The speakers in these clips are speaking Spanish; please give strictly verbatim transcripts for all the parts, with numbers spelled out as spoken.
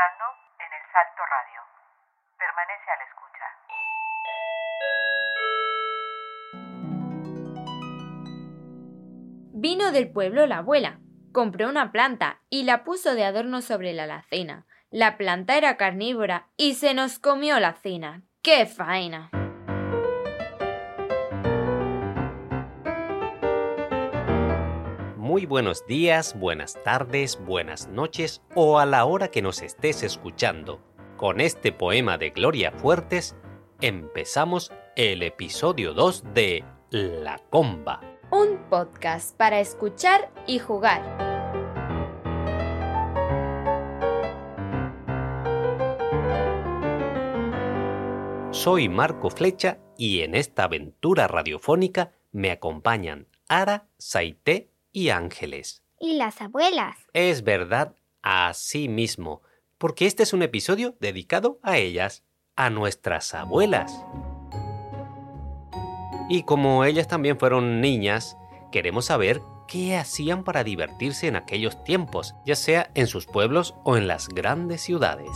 entrando en el Salto Radio. Permanece a la escucha. Vino del pueblo la abuela. Compró una planta y la puso de adorno sobre la alacena. La planta era carnívora y se nos comió la cena. ¡Qué faena! Muy buenos días, buenas tardes, buenas noches o a la hora que nos estés escuchando. Con este poema de Gloria Fuertes empezamos el episodio dos de La Comba. Un podcast para escuchar y jugar. Soy Marco Flecha y en esta aventura radiofónica me acompañan Ara, Saité y Ángeles. Y las abuelas. Es verdad, así mismo, porque este es un episodio dedicado a ellas, a nuestras abuelas. Y como ellas también fueron niñas, queremos saber qué hacían para divertirse en aquellos tiempos, ya sea en sus pueblos o en las grandes ciudades.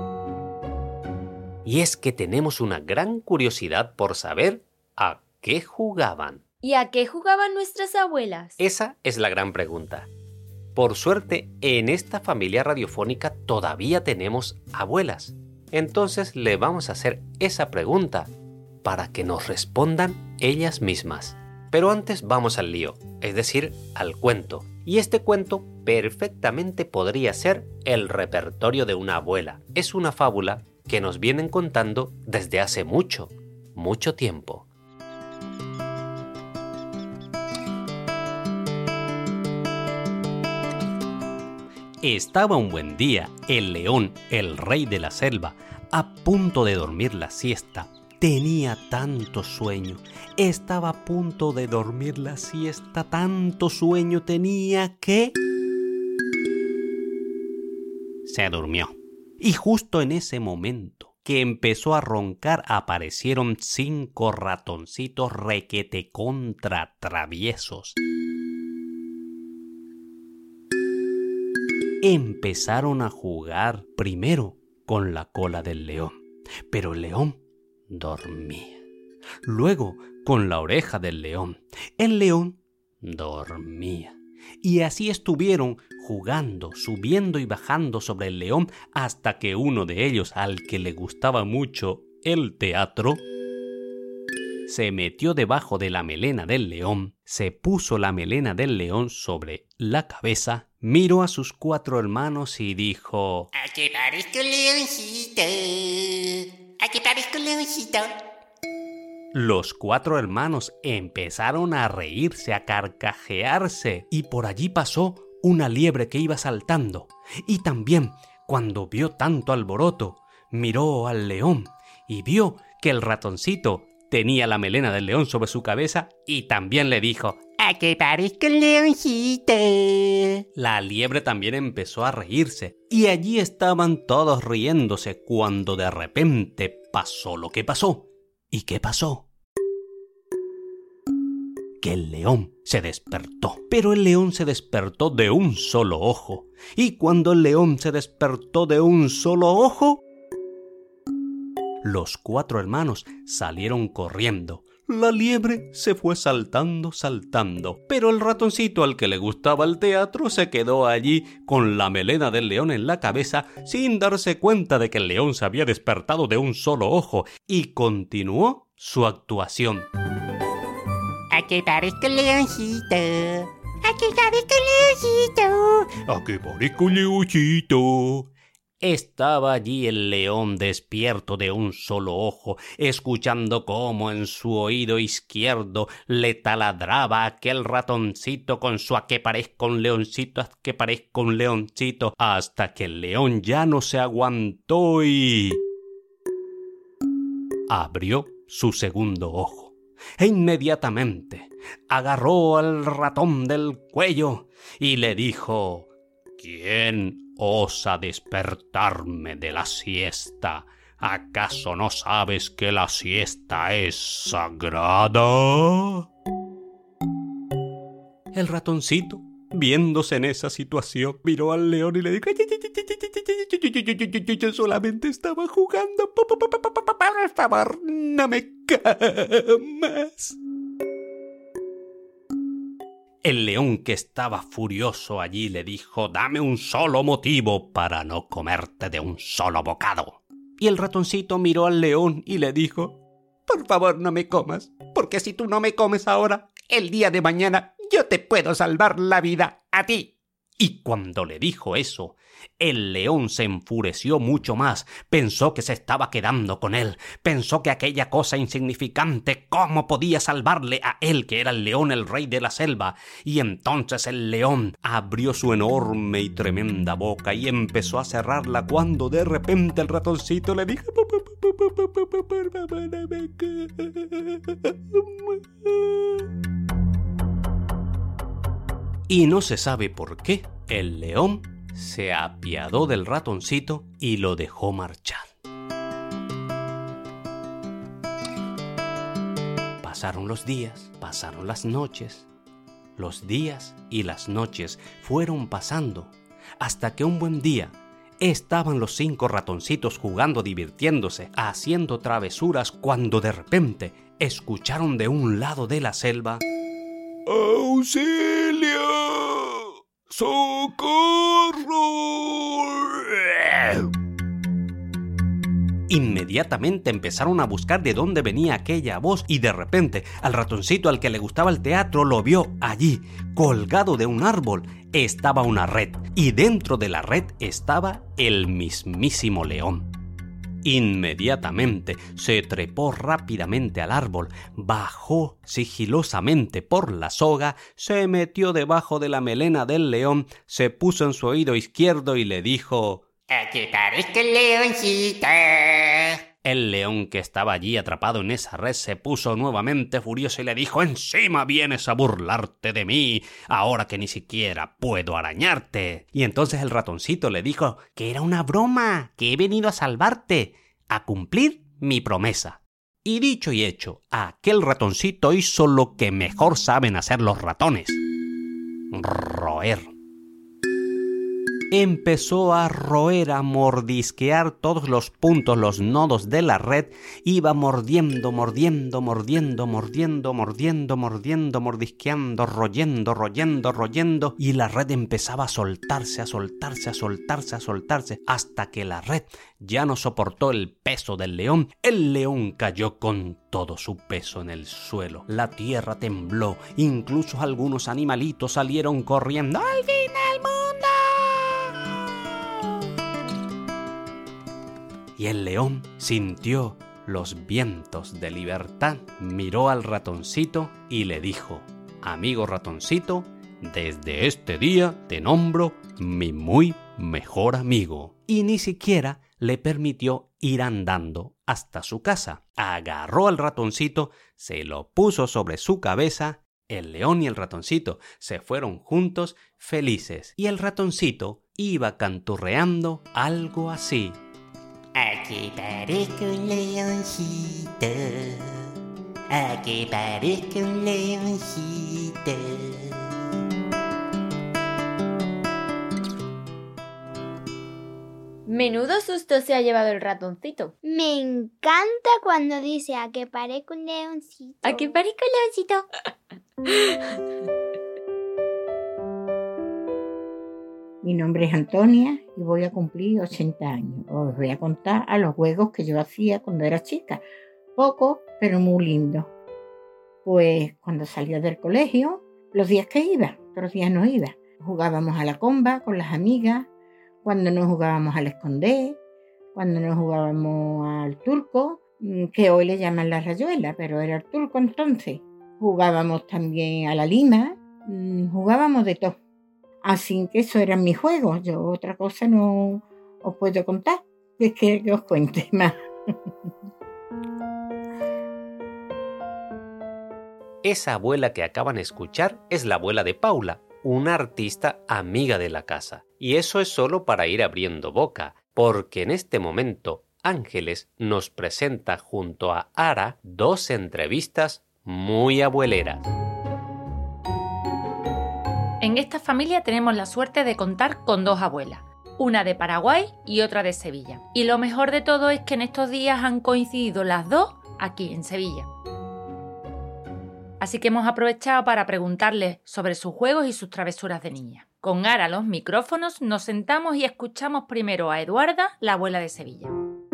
Y es que tenemos una gran curiosidad por saber a qué jugaban. ¿Y a qué jugaban nuestras abuelas? Esa es la gran pregunta. Por suerte, en esta familia radiofónica todavía tenemos abuelas. Entonces le vamos a hacer esa pregunta para que nos respondan ellas mismas. Pero antes vamos al lío, es decir, al cuento. Y este cuento perfectamente podría ser el repertorio de una abuela. Es una fábula que nos vienen contando desde hace mucho, mucho tiempo. Estaba un buen día el león, el rey de la selva, a punto de dormir la siesta. Tenía tanto sueño, estaba a punto de dormir la siesta, tanto sueño tenía que... Se durmió. Y justo en ese momento que empezó a roncar aparecieron cinco ratoncitos requete contra traviesos. Empezaron a jugar primero con la cola del león, pero el león dormía. Luego con la oreja del león, el león dormía. Y así estuvieron jugando, subiendo y bajando sobre el león hasta que uno de ellos, al que le gustaba mucho el teatro, se metió debajo de la melena del león, se puso la melena del león sobre la cabeza, miró a sus cuatro hermanos y dijo: ¡Aquí parezco un leoncito! ¡Aquí parezco un leoncito! Los cuatro hermanos empezaron a reírse, a carcajearse, y por allí pasó una liebre que iba saltando. Y también, cuando vio tanto alboroto, miró al león y vio que el ratoncito tenía la melena del león sobre su cabeza y también le dijo: ¡A que parezco un leoncito! La liebre también empezó a reírse y allí estaban todos riéndose cuando de repente pasó lo que pasó. ¿Y qué pasó? Que el león se despertó, pero el león se despertó de un solo ojo. Y cuando el león se despertó de un solo ojo, los cuatro hermanos salieron corriendo. La liebre se fue saltando, saltando, pero el ratoncito, al que le gustaba el teatro, se quedó allí con la melena del león en la cabeza sin darse cuenta de que el león se había despertado de un solo ojo y continuó su actuación. ¡A que parezco un leoncito! ¡A que parezco un leoncito! ¡A que parezco un leoncito! Estaba allí el león despierto de un solo ojo, escuchando cómo en su oído izquierdo le taladraba aquel ratoncito con su a que parezca un leoncito, a que parezca un leoncito, hasta que el león ya no se aguantó y... abrió su segundo ojo. E inmediatamente agarró al ratón del cuello y le dijo: ¿Quién osa despertarme de la siesta? ¿Acaso no sabes que la siesta es sagrada? El ratoncito viéndose en esa situación, miró al león y le dijo: yo solamente estaba jugando, por favor, no me comas. El león, que estaba furioso allí, le dijo: dame un solo motivo para no comerte de un solo bocado. Y el ratoncito miró al león y le dijo: por favor, no me comas, porque si tú no me comes ahora, el día de mañana yo te puedo salvar la vida a ti. Y cuando le dijo eso, el león se enfureció mucho más. Pensó que se estaba quedando con él. Pensó que aquella cosa insignificante, ¿cómo podía salvarle a él, que era el león, el rey de la selva? Y entonces el león abrió su enorme y tremenda boca y empezó a cerrarla, cuando de repente el ratoncito le dijo: y no se sabe por qué, el león se apiadó del ratoncito y lo dejó marchar. Pasaron los días, pasaron las noches. Los días y las noches fueron pasando, hasta que un buen día estaban los cinco ratoncitos jugando, divirtiéndose, haciendo travesuras, cuando de repente escucharon de un lado de la selva: ¡auxilio! ¡Socorro! Inmediatamente empezaron a buscar de dónde venía aquella voz, y de repente al ratoncito, al que le gustaba el teatro, lo vio allí, colgado de un árbol. Estaba una red, y dentro de la red estaba el mismísimo león. Inmediatamente se trepó rápidamente al árbol, bajó sigilosamente por la soga, se metió debajo de la melena del león, se puso en su oído izquierdo y le dijo: ¡aquí parezca el leoncito! El león, que estaba allí atrapado en esa red, se puso nuevamente furioso y le dijo: encima vienes a burlarte de mí, ahora que ni siquiera puedo arañarte. Y entonces el ratoncito le dijo que era una broma, que he venido a salvarte, a cumplir mi promesa. Y dicho y hecho, aquel ratoncito hizo lo que mejor saben hacer los ratones: roer. Empezó a roer, a mordisquear todos los puntos, los nodos de la red. Iba mordiendo, mordiendo, mordiendo, mordiendo, mordiendo, mordiendo, mordisqueando, royendo, royendo, royendo. Y la red empezaba a soltarse, a soltarse, a soltarse, a soltarse, hasta que la red ya no soportó el peso del león. El león cayó con todo su peso en el suelo. La tierra tembló, incluso algunos animalitos salieron corriendo. ¡Al fin del mundo! Y el león sintió los vientos de libertad, miró al ratoncito y le dijo: amigo ratoncito, desde este día te nombro mi muy mejor amigo. Y ni siquiera le permitió ir andando hasta su casa. Agarró al ratoncito, se lo puso sobre su cabeza. El león y el ratoncito se fueron juntos, felices. Y el ratoncito iba canturreando algo así: aquí parezco un leoncito, aquí parezco un leoncito. Menudo susto se ha llevado el ratoncito. Me encanta cuando dice: a que parezco un leoncito. ¿A que parezco un leoncito? Mi nombre es Antonia y voy a cumplir ochenta años. Os voy a contar a los juegos que yo hacía cuando era chica. Pocos, pero muy lindos. Pues cuando salía del colegio, los días que iba, otros días no iba. Jugábamos a la comba con las amigas, cuando no jugábamos al esconder, cuando no jugábamos al turco, que hoy le llaman la rayuela, pero era el turco entonces. Jugábamos también a la lima, jugábamos de todo. Así que eso eran mis juegos. Yo otra cosa no os puedo contar. Es que, que os cuente más. Esa abuela que acaban de escuchar es la abuela de Paula, una artista amiga de la casa. Y eso es solo para ir abriendo boca, porque en este momento Ángeles nos presenta junto a Ara dos entrevistas muy abueleras. En esta familia tenemos la suerte de contar con dos abuelas, una de Paraguay y otra de Sevilla. Y lo mejor de todo es que en estos días han coincidido las dos aquí en Sevilla. Así que hemos aprovechado para preguntarles sobre sus juegos y sus travesuras de niña. Con Ara a los micrófonos nos sentamos y escuchamos primero a Eduarda, la abuela de Sevilla.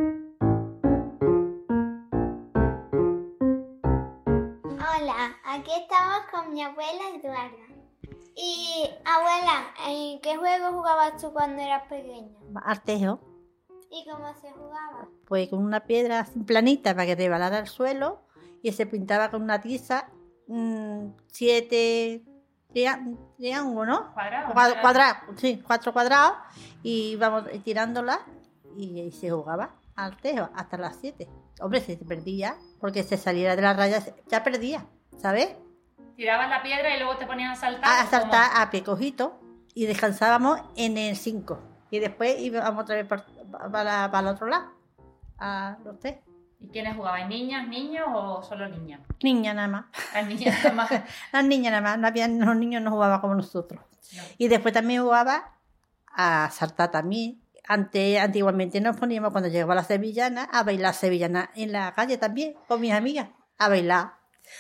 Hola, aquí estamos con mi abuela Eduarda. Y, abuela, ¿en qué juego jugabas tú cuando eras pequeña? Artejo, ¿Y cómo se jugaba? pues con una piedra así planita para que resbalara al suelo y se pintaba con una tiza mmm, siete triángulos, ¿no? Cuadrado. Cuadrados, cuadra, sí, cuatro cuadrados y íbamos tirándola y, y se jugaba Artejo hasta las siete. Hombre, si se perdía, porque se saliera de las rayas, ya perdía, ¿sabes? Tirabas la piedra y luego te ponías a saltar. A saltar a pie cojito y descansábamos en el cinco. Y después íbamos otra vez para, para, para el otro lado, a los tres. ¿Y quiénes jugaban? ¿Niñas, niños o solo niñas? Niñas nada más. Las niñas nada más. Las niñas nada más. No había, los niños no jugaban como nosotros. No. Y después también jugaba a saltar también. Antes, antiguamente nos poníamos, cuando llegaba la sevillana, a bailar sevillana en la calle también, con mis amigas, a bailar.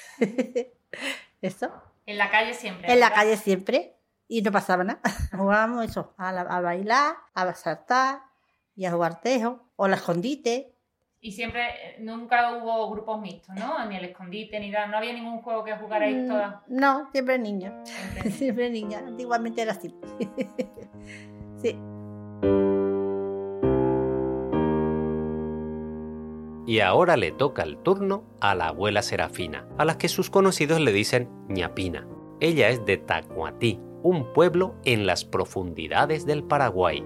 Eso. En la calle siempre. En la ¿verdad? calle siempre. Y no pasaba nada. Jugábamos eso, a, la, a bailar, a saltar y a jugar tejo, o la escondite. Y siempre, eh, nunca hubo grupos mixtos, ¿no? Ni el escondite, ni nada. No había ningún juego que jugarais todas. Mm, No, siempre niña. Siempre. Siempre niña. Antiguamente era así. Sí. Y ahora le toca el turno a la abuela Serafina, a la que sus conocidos le dicen ñapina. Ella es de Tacuatí, un pueblo en las profundidades del Paraguay.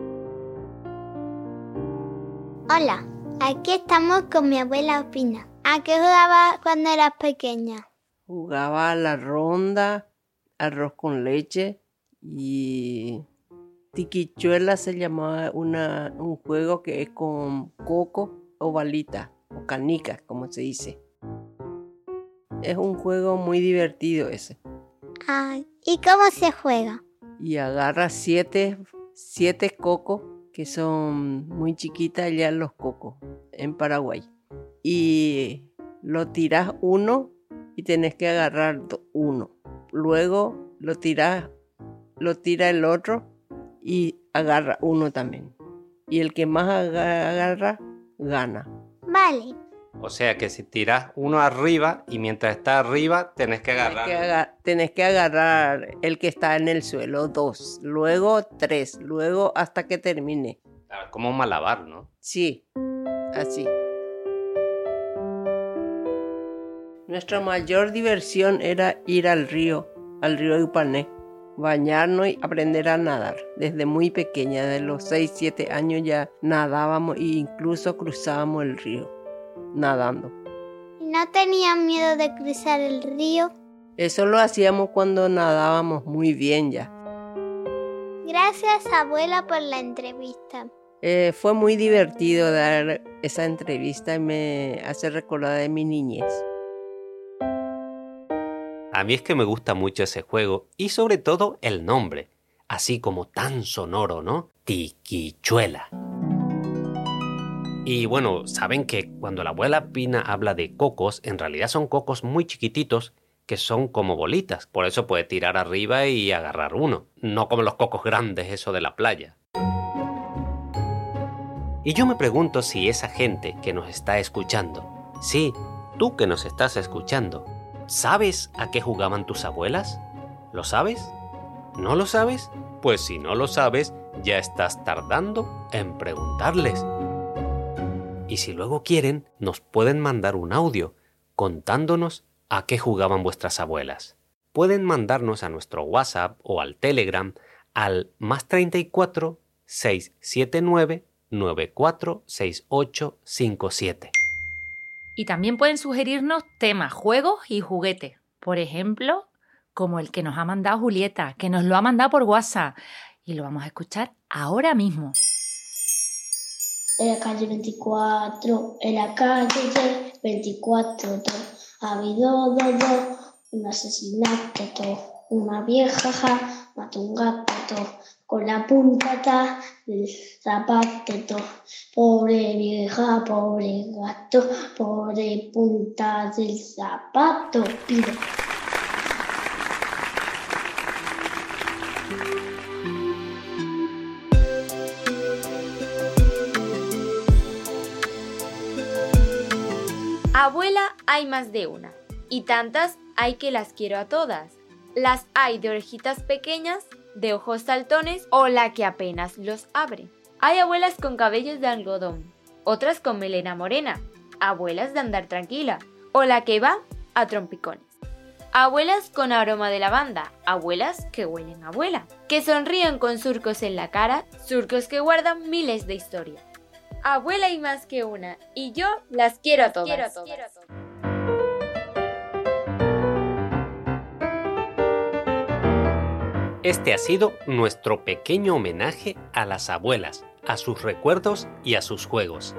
Hola, aquí estamos con mi abuela Opina. ¿A qué jugabas cuando eras pequeña? Jugaba a la ronda, arroz con leche y tiquichuela se llamaba una, un juego que es con coco o balita o canicas, como se dice. Es un juego muy divertido ese. Ah, ¿y cómo se juega? Y agarra siete, siete cocos, que son muy chiquitas ya los cocos en Paraguay. Y lo tiras uno y tenés que agarrar uno. Luego lo tiras, lo tira el otro y agarra uno también. Y el que más agarra, gana. Vale. O sea que si tiras uno arriba y mientras está arriba tenés que agarrar. Tenés que, agar- tenés que agarrar el que está en el suelo, dos, luego tres, luego hasta que termine. Claro, como un malabar, ¿no? Sí, así. Nuestra mayor diversión era ir al río, al río Ipané, bañarnos y aprender a nadar. Desde muy pequeña, de los seis, siete años ya nadábamos e incluso cruzábamos el río, nadando. ¿Y no tenían miedo de cruzar el río? Eso lo hacíamos cuando nadábamos muy bien ya. Gracias, abuela, por la entrevista. Eh, fue muy divertido dar esa entrevista y me hace recordar de mi niñez. A mí es que me gusta mucho ese juego y sobre todo el nombre, así como tan sonoro, ¿no? Tiquichuela. Y bueno, saben que cuando la abuela Pina habla de cocos, en realidad son cocos muy chiquititos que son como bolitas. Por eso puede tirar arriba y agarrar uno, no como los cocos grandes, eso de la playa. Y yo me pregunto si esa gente que nos está escuchando, sí, tú que nos estás escuchando, ¿sabes a qué jugaban tus abuelas? ¿Lo sabes? ¿No lo sabes? Pues si no lo sabes, ya estás tardando en preguntarles. Y si luego quieren, nos pueden mandar un audio contándonos a qué jugaban vuestras abuelas. Pueden mandarnos a nuestro WhatsApp o al Telegram al más treinta y cuatro, seiscientos setenta y nueve, noventa y cuatro, sesenta y ocho cincuenta y siete. Y también pueden sugerirnos temas, juegos y juguetes. Por ejemplo, como el que nos ha mandado Julieta, que nos lo ha mandado por WhatsApp. Y lo vamos a escuchar ahora mismo. En la calle veinticuatro, en la calle veinticuatro, do, ha habido dos, do, un asesinato, do. Una vieja mató un gato con la puntata del zapato. Pobre vieja, pobre gato, pobre punta del zapato. Pido. Abuela hay más de una, y tantas hay que las quiero a todas. Las hay de orejitas pequeñas, de ojos saltones o la que apenas los abre. Hay abuelas con cabellos de algodón, otras con melena morena, abuelas de andar tranquila o la que va a trompicones. Abuelas con aroma de lavanda, abuelas que huelen a abuela, que sonríen con surcos en la cara, surcos que guardan miles de historias. Abuela hay más que una, y yo las quiero a todas. Quiero a todas. Este ha sido nuestro pequeño homenaje a las abuelas, a sus recuerdos y a sus juegos.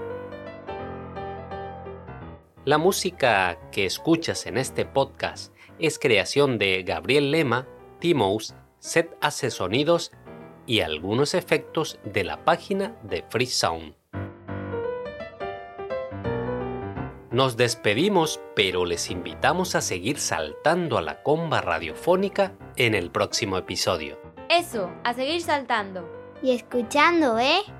La música que escuchas en este podcast es creación de Gabriel Lema, T-Mouse, Set Hace Sonidos y algunos efectos de la página de Free Sound. Nos despedimos, pero les invitamos a seguir saltando a la comba radiofónica en el próximo episodio. Eso, a seguir saltando. Y escuchando, ¿eh?